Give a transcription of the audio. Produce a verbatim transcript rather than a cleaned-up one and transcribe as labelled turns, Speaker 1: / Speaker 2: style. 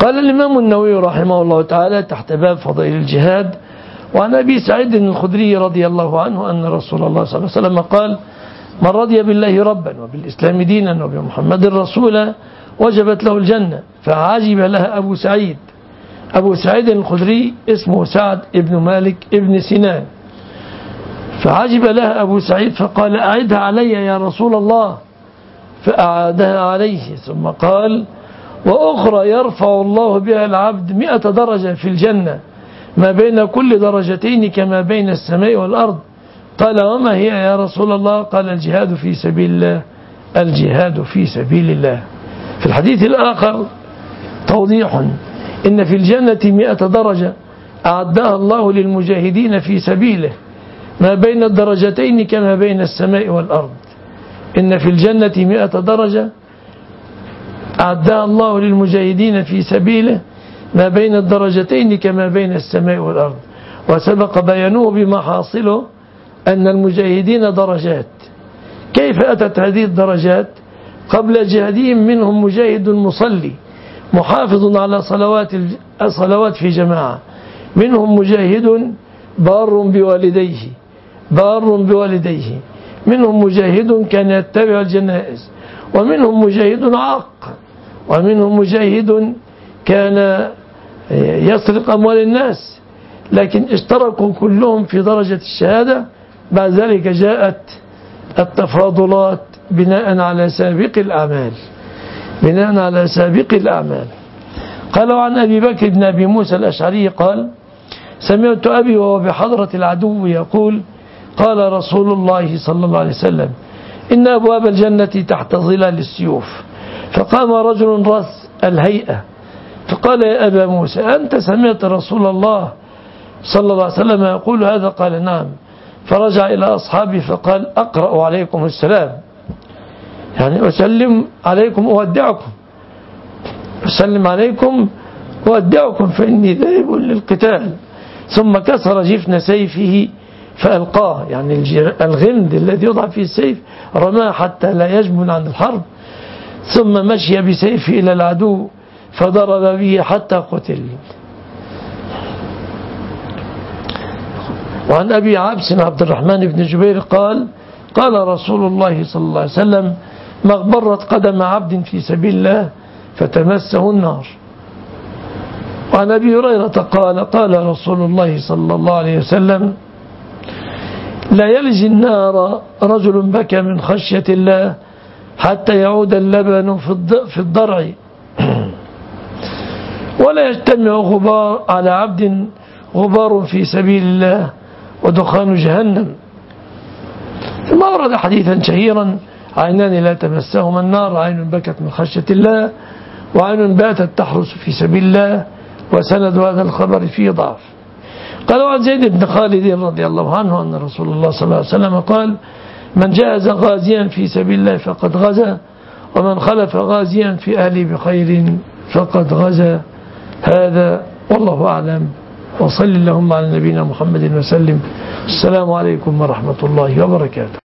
Speaker 1: قال الإمام النووي رحمه الله تعالى تحت باب فضائل الجهاد: وعن أبي سعيد الخدري رضي الله عنه أن رسول الله صلى الله عليه وسلم قال: من رضي بالله ربا وبالإسلام دينا وبمحمد رسولا وجبت له الجنة. فعجب لها أبو سعيد. أبو سعيد الخدري اسمه سعد ابن مالك ابن سنان. فعجب لها أبو سعيد فقال: أعدها علي يا رسول الله. فأعادها عليه ثم قال: وأخرى يرفع الله بها العبد مئة درجة في الجنة ما بين كل درجتين كما بين السماء والأرض. قال: وما هي يا رسول الله؟ قال: الجهاد في سبيل الله. الجهاد في سبيل الله. في الحديث الآخر توضيح إن في الجنة مئة درجة أعدها الله للمجاهدين في سبيله ما بين الدرجتين كما بين السماء والأرض. إن في الجنة مئة درجة أعدها الله للمجاهدين في سبيله ما بين الدرجتين كما بين السماء والأرض. وسبق بيانه بما حاصله أن المجاهدين درجات. كيف أتت هذه الدرجات؟ قبل جهادهم منهم مجاهد مصلي محافظ على صلوات الصلوات في جماعة، منهم مجاهد بار بوالديه بار بوالديه منهم مجاهد كان يتبع الجنائز، ومنهم مجاهد عاق، ومنهم مجاهد كان يسرق أموال الناس، لكن اشتركوا كلهم في درجة الشهادة. بعد ذلك جاءت التفاضلات بناء على سابق الأعمال بناء على سابق الأعمال. قالوا عن أبي بكر بن أبي موسى الأشعري قال: سمعت أبي وهو بحضرة العدو يقول: قال رسول الله صلى الله عليه وسلم: إن أبواب الجنة تحت ظلال السيوف. فقام رجل رث الهيئة فقال: يا أبا موسى، أنت سمعت رسول الله صلى الله عليه وسلم يقول هذا؟ قال: نعم. فرجع إلى أصحابه فقال: أقرأ عليكم السلام، يعني أسلم عليكم أودعكم أسلم عليكم أودعكم فإني ذاهب للقتال. ثم كسر جفن سيفه فألقاه، يعني الغمد الذي يضع فيه السيف رماه حتى لا يجبن عن الحرب. ثم مشي بسيفه إلى العدو فضرب به حتى قتل. وعن أبي عبس عبد الرحمن بن جبير قال: قال رسول الله صلى الله عليه وسلم: ما اغبرت قدم عبد في سبيل الله فتمسه النار. وعن أبي هريرة قال: قال رسول الله صلى الله عليه وسلم: لا يلج النار رجل بكى من خشية الله حتى يعود اللبن في الضرع، ولا يجتمع غبار على عبد غبار في سبيل الله ودخان جهنم. ثم ورد حديثا شهيرا: عينان لا تمسهما النار، عين بكت من خشية الله، وعين باتت تحرس في سبيل الله. وسند هذا الخبر فيه ضعف. قال: عن زيد بن خالد رضي الله عنه أن رسول الله صلى الله عليه وسلم قال: من جاهز غازيا في سبيل الله فقد غزا، ومن خلف غازيا في أهله بخير فقد غزا. هذا والله أعلم، وصل اللهم على نبينا محمد وسلم. السلام عليكم ورحمة الله وبركاته.